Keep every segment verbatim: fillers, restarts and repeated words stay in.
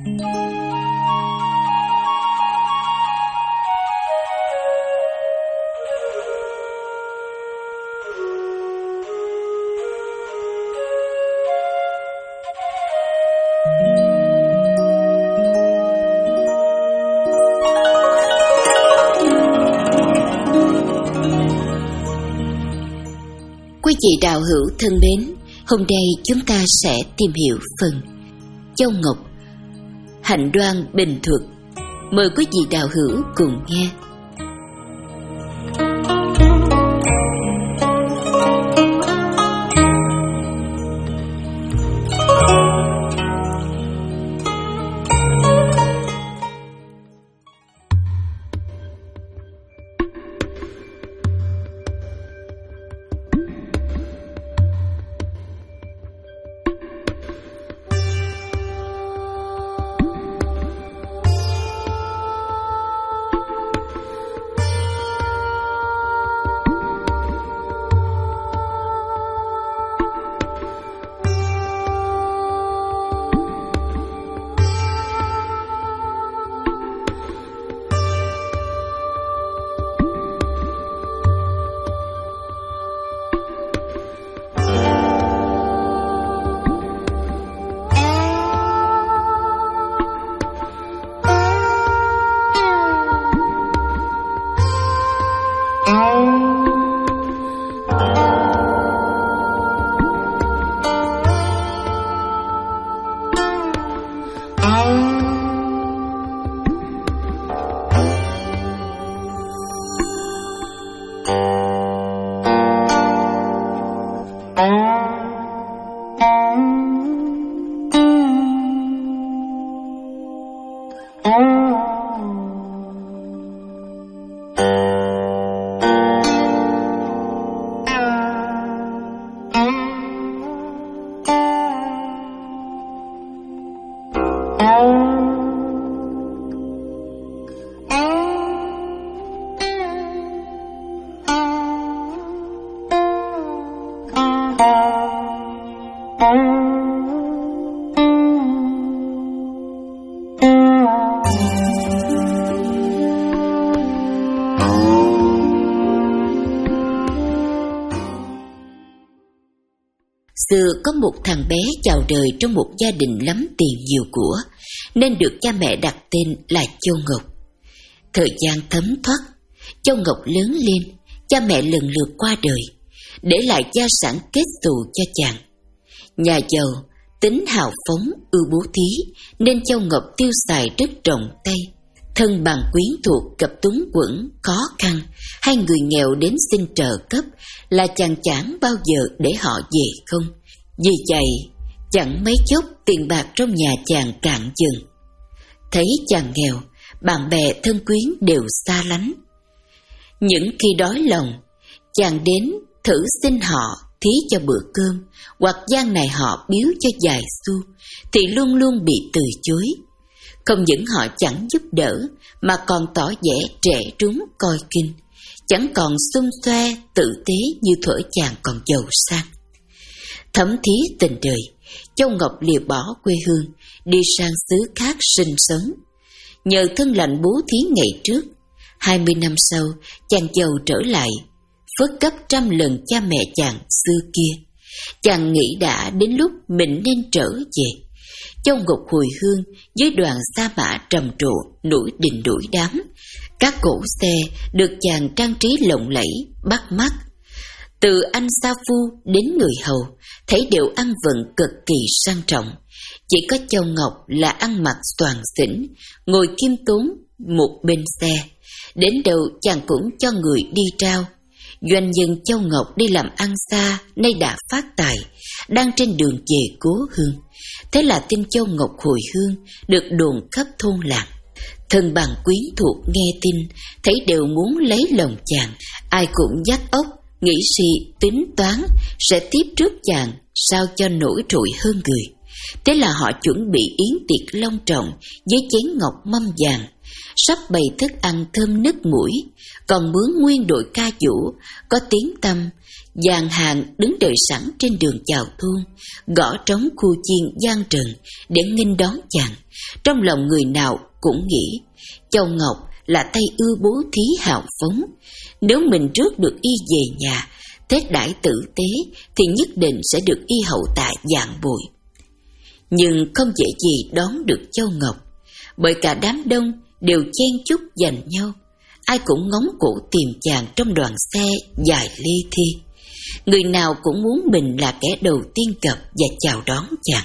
Quý vị đạo hữu thân mến, hôm nay chúng ta sẽ tìm hiểu phần Châu Ngọc, Hạnh Đoan Bình Thuật. Mời quý vị đạo hữu cùng nghe. Xưa có một thằng bé chào đời trong một gia đình lắm tiền nhiều của, nên được cha mẹ đặt tên là Châu Ngọc. Thời gian thấm thoát, Châu Ngọc lớn lên, cha mẹ lần lượt qua đời, để lại gia sản kết xù cho chàng. Nhà giàu, tính hào phóng, ưa bố thí, nên Châu Ngọc tiêu xài rất rộng tay. Thân bằng quyến thuộc gặp túng quẫn, khó khăn, hay người nghèo đến xin trợ cấp là chàng chẳng bao giờ để họ về không. Vì vậy, chẳng mấy chốc tiền bạc trong nhà chàng cạn dần. Thấy chàng nghèo, bạn bè thân quyến đều xa lánh. Những khi đói lòng, chàng đến thử xin họ thí cho bữa cơm, hoặc gian này họ biếu cho vài xu, thì luôn luôn bị từ chối. Không những họ chẳng giúp đỡ, mà còn tỏ vẻ trẻ trúng coi kinh, chẳng còn xum xoe tử tế như thuở chàng còn giàu sang. Thấm thí tình đời, Châu Ngọc lìa bỏ quê hương, đi sang xứ khác sinh sống. Nhờ thân lành bố thí ngày trước, hai mươi năm sau chàng giàu trở lại, phước gấp trăm lần cha mẹ chàng xưa kia. Chàng nghĩ đã đến lúc mình nên trở về. Châu Ngọc hồi hương với đoàn sa mã trầm trồ nổi đình nổi đám. Các cỗ xe được chàng trang trí lộng lẫy, bắt mắt. Từ anh sa phu đến người hầu, thấy đều ăn vận cực kỳ sang trọng. Chỉ có Châu Ngọc là ăn mặc xoàng xỉnh, ngồi khiêm tốn một bên xe. Đến đâu chàng cũng cho người đi trao. Doanh nhân Châu Ngọc đi làm ăn xa, nay đã phát tài, đang trên đường về cố hương. Thế là tin Châu Ngọc hồi hương được đồn khắp thôn làng. Thân bằng quyến thuộc nghe tin, thấy đều muốn lấy lòng chàng. Ai cũng dắt óc, nghĩ suy, tính toán, sẽ tiếp trước chàng sao cho nổi trội hơn người. Thế là họ chuẩn bị yến tiệc long trọng với chén ngọc mâm vàng, sắp bày thức ăn thơm nức mũi, còn mướn nguyên đội ca vũ có tiếng tăm, dàn hàng đứng đợi sẵn trên đường chào thôn, gõ trống khu chiên gian trần để nghênh đón chàng. Trong lòng người nào cũng nghĩ Châu Ngọc là tay ưa bố thí hào phóng, nếu mình rước được y về nhà, Tết đãi tử tế thì nhất định sẽ được y hậu tạ dạng bồi. Nhưng không dễ gì đón được Châu Ngọc, bởi cả đám đông đều chen chúc giành nhau, ai cũng ngóng cổ tìm chàng trong đoàn xe dài li thi. Người nào cũng muốn mình là kẻ đầu tiên gặp và chào đón chàng.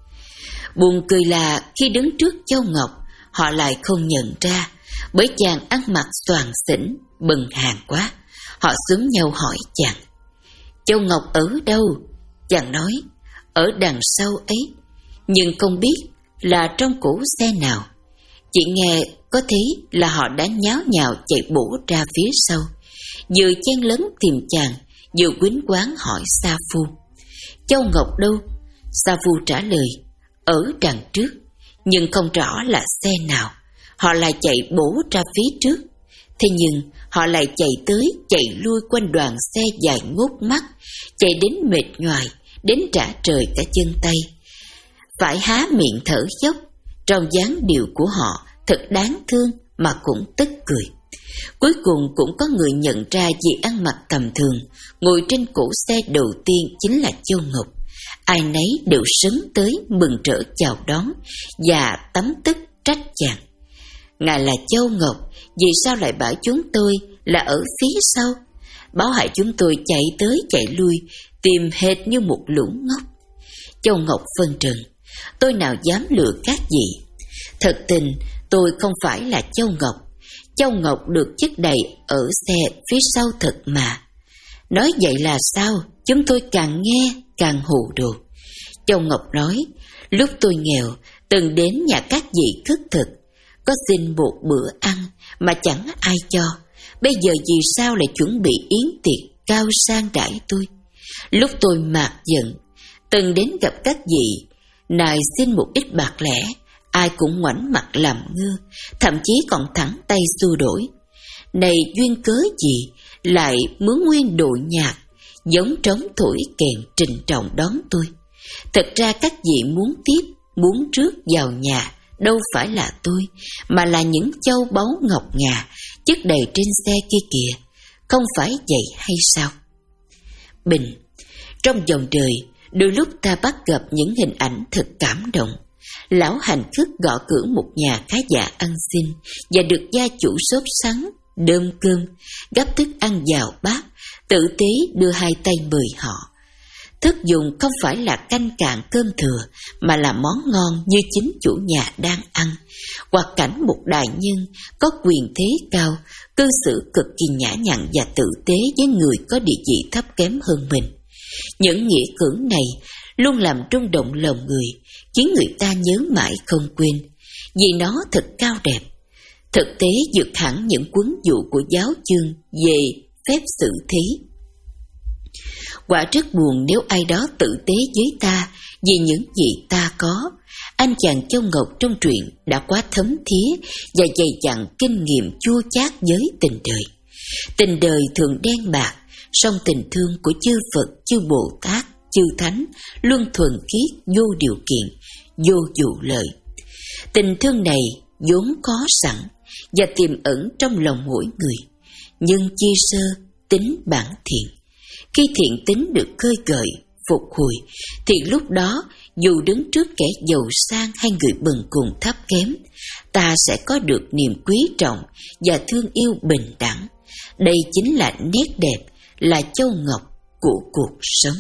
Buồn cười là khi đứng trước Châu Ngọc, họ lại không nhận ra, bởi chàng ăn mặc xoàng xỉnh, bần hàn quá. Họ xúm nhau hỏi chàng: Châu Ngọc ở đâu? Chàng nói: ở đằng sau ấy, nhưng không biết là trong cổ xe nào. Chỉ nghe có thấy là họ đã nháo nhào chạy bổ ra phía sau, vừa chen lấn tìm chàng, vừa quýnh quán hỏi Sa Phu: Châu Ngọc đâu? Sa Phu trả lời: ở đằng trước, nhưng không rõ là xe nào. Họ lại chạy bổ ra phía trước, thế nhưng họ lại chạy tới chạy lui quanh đoàn xe dài ngút mắt, chạy đến mệt nhoài, đến rã trời cả chân tay, phải há miệng thở dốc. Trong dáng điệu của họ thật đáng thương mà cũng tức cười. Cuối cùng cũng có người nhận ra vì ăn mặc tầm thường, ngồi trên cổ xe đầu tiên chính là Châu Ngọc. Ai nấy đều sấn tới mừng rỡ chào đón và tấm tức trách chàng: ngài là Châu Ngọc, vì sao lại bảo chúng tôi là ở phía sau? Báo hại chúng tôi chạy tới chạy lui, tìm hệt như một lũ ngốc. Châu Ngọc phân trần: tôi nào dám lừa các vị. Thật tình tôi không phải là Châu Ngọc. Châu Ngọc được chất đầy ở xe phía sau thật mà. Nói vậy là sao? Chúng tôi càng nghe càng hù đồ. Châu Ngọc nói: lúc tôi nghèo, từng đến nhà các vị khất thực, có xin một bữa ăn mà chẳng ai cho. Bây giờ vì sao lại chuẩn bị yến tiệc cao sang đãi tôi? Lúc tôi mạt giận, từng đến gặp các vị, nài xin một ít bạc lẻ, ai cũng ngoảnh mặt làm ngơ, thậm chí còn thẳng tay xua đổi. Này duyên cớ gì lại mướn nguyên đội nhạc, giống trống thổi kèn trình trọng đón tôi? Thật ra các vị muốn tiếp, muốn rước vào nhà đâu phải là tôi, mà là những châu báu ngọc ngà chất đầy trên xe kia kìa, không phải vậy hay sao? Bình, trong dòng đời, đôi lúc ta bắt gặp những hình ảnh thật cảm động. Lão hành khất gõ cửa một nhà khá giả ăn xin và được gia chủ sốt sắng, đơm cơm, gắp thức ăn vào bát, tử tế đưa hai tay mời họ. Thức dùng không phải là canh cạn cơm thừa, mà là món ngon như chính chủ nhà đang ăn, hoặc cảnh một đại nhân có quyền thế cao, cư xử cực kỳ nhã nhặn và tử tế với người có địa vị thấp kém hơn mình. Những nghĩa cử này luôn làm rung động lòng người, khiến người ta nhớ mãi không quên, vì nó thật cao đẹp. Thực tế vượt hẳn những huấn dụ của giáo chương về phép xử thí. Quả rất buồn nếu ai đó tử tế với ta vì những gì ta có. Anh chàng Châu Ngọc trong truyện đã quá thấm thía và dày dặn kinh nghiệm chua chát với tình đời. Tình đời thường đen bạc, song tình thương của chư Phật, chư Bồ Tát, chư Thánh luôn thuần khiết, vô điều kiện, vô dụ lợi. Tình thương này vốn có sẵn và tiềm ẩn trong lòng mỗi người, nhưng chi sơ tính bản thiện. Khi thiện tính được khơi gợi, phục hồi, thì lúc đó dù đứng trước kẻ giàu sang hay người bần cùng thấp kém, ta sẽ có được niềm quý trọng và thương yêu bình đẳng. Đây chính là nét đẹp, là châu ngọc của cuộc sống.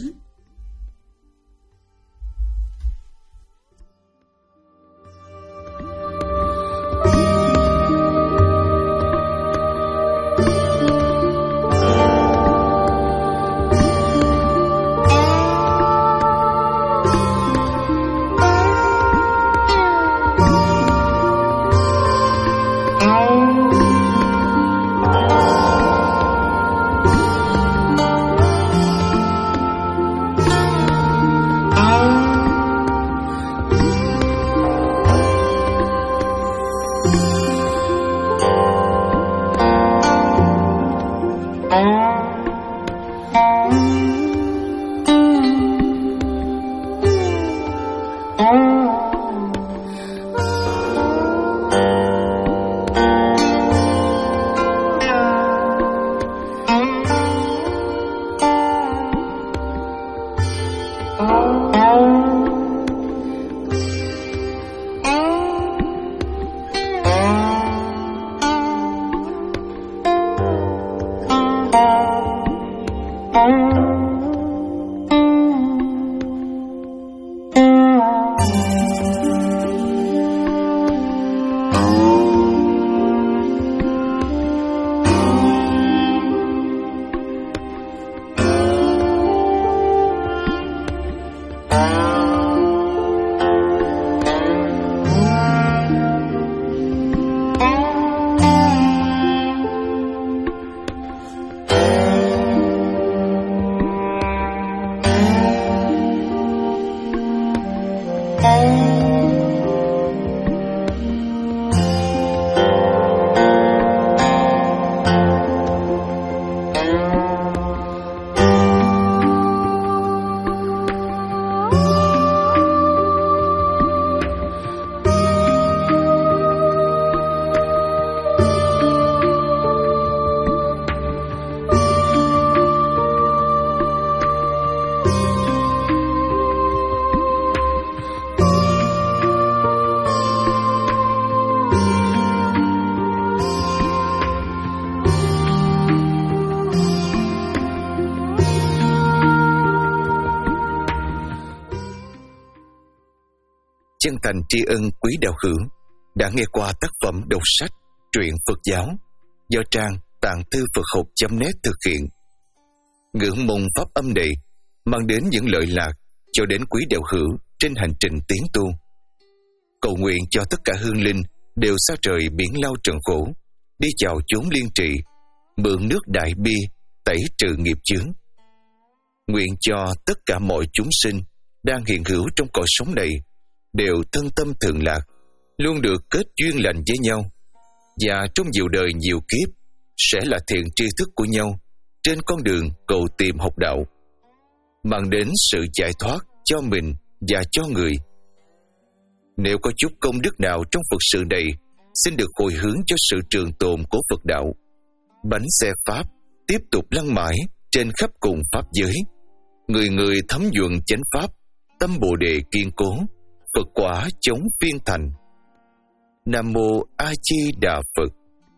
chân thành tri ân quý đạo hữu đã nghe qua tác phẩm đọc sách truyện Phật giáo do trang tạng thư Phật học chấm net thực hiện. Ngưỡng mong pháp âm này mang đến những lợi lạc cho đến quý đạo hữu trên hành trình tiến tu. Cầu nguyện cho tất cả hương linh đều xa trời biển lao trần khổ, đi chào chốn liên trị, mượn nước đại bi tẩy trừ nghiệp chướng. Nguyện cho tất cả mọi chúng sinh đang hiện hữu trong cõi sống này đều thân tâm thường lạc, luôn được kết duyên lành với nhau, và trong nhiều đời nhiều kiếp sẽ là thiện tri thức của nhau trên con đường cầu tìm học đạo, mang đến sự giải thoát cho mình và cho người. Nếu có chút công đức nào trong Phật sự này, xin được hồi hướng cho sự trường tồn của Phật đạo. Bánh xe Pháp tiếp tục lăn mãi trên khắp cùng Pháp giới. Người người thấm nhuận chánh Pháp, tâm Bồ Đề kiên cố, Phật quả chống phiên thành. Nam Mô A Di Đà Phật.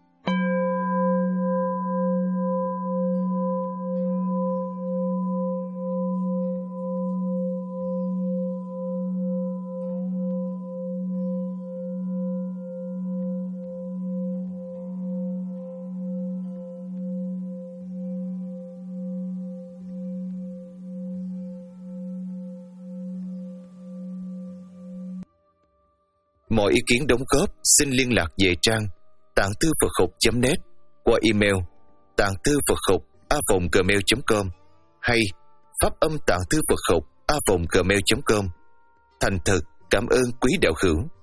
Mọi ý kiến đóng góp xin liên lạc về trang tạng thư Phật học chấm net qua email tạng thư Phật học a vòng gmail chấm com hay pháp âm tạng thư Phật học a vòng gmail chấm com. Thành thật cảm ơn quý đạo hữu.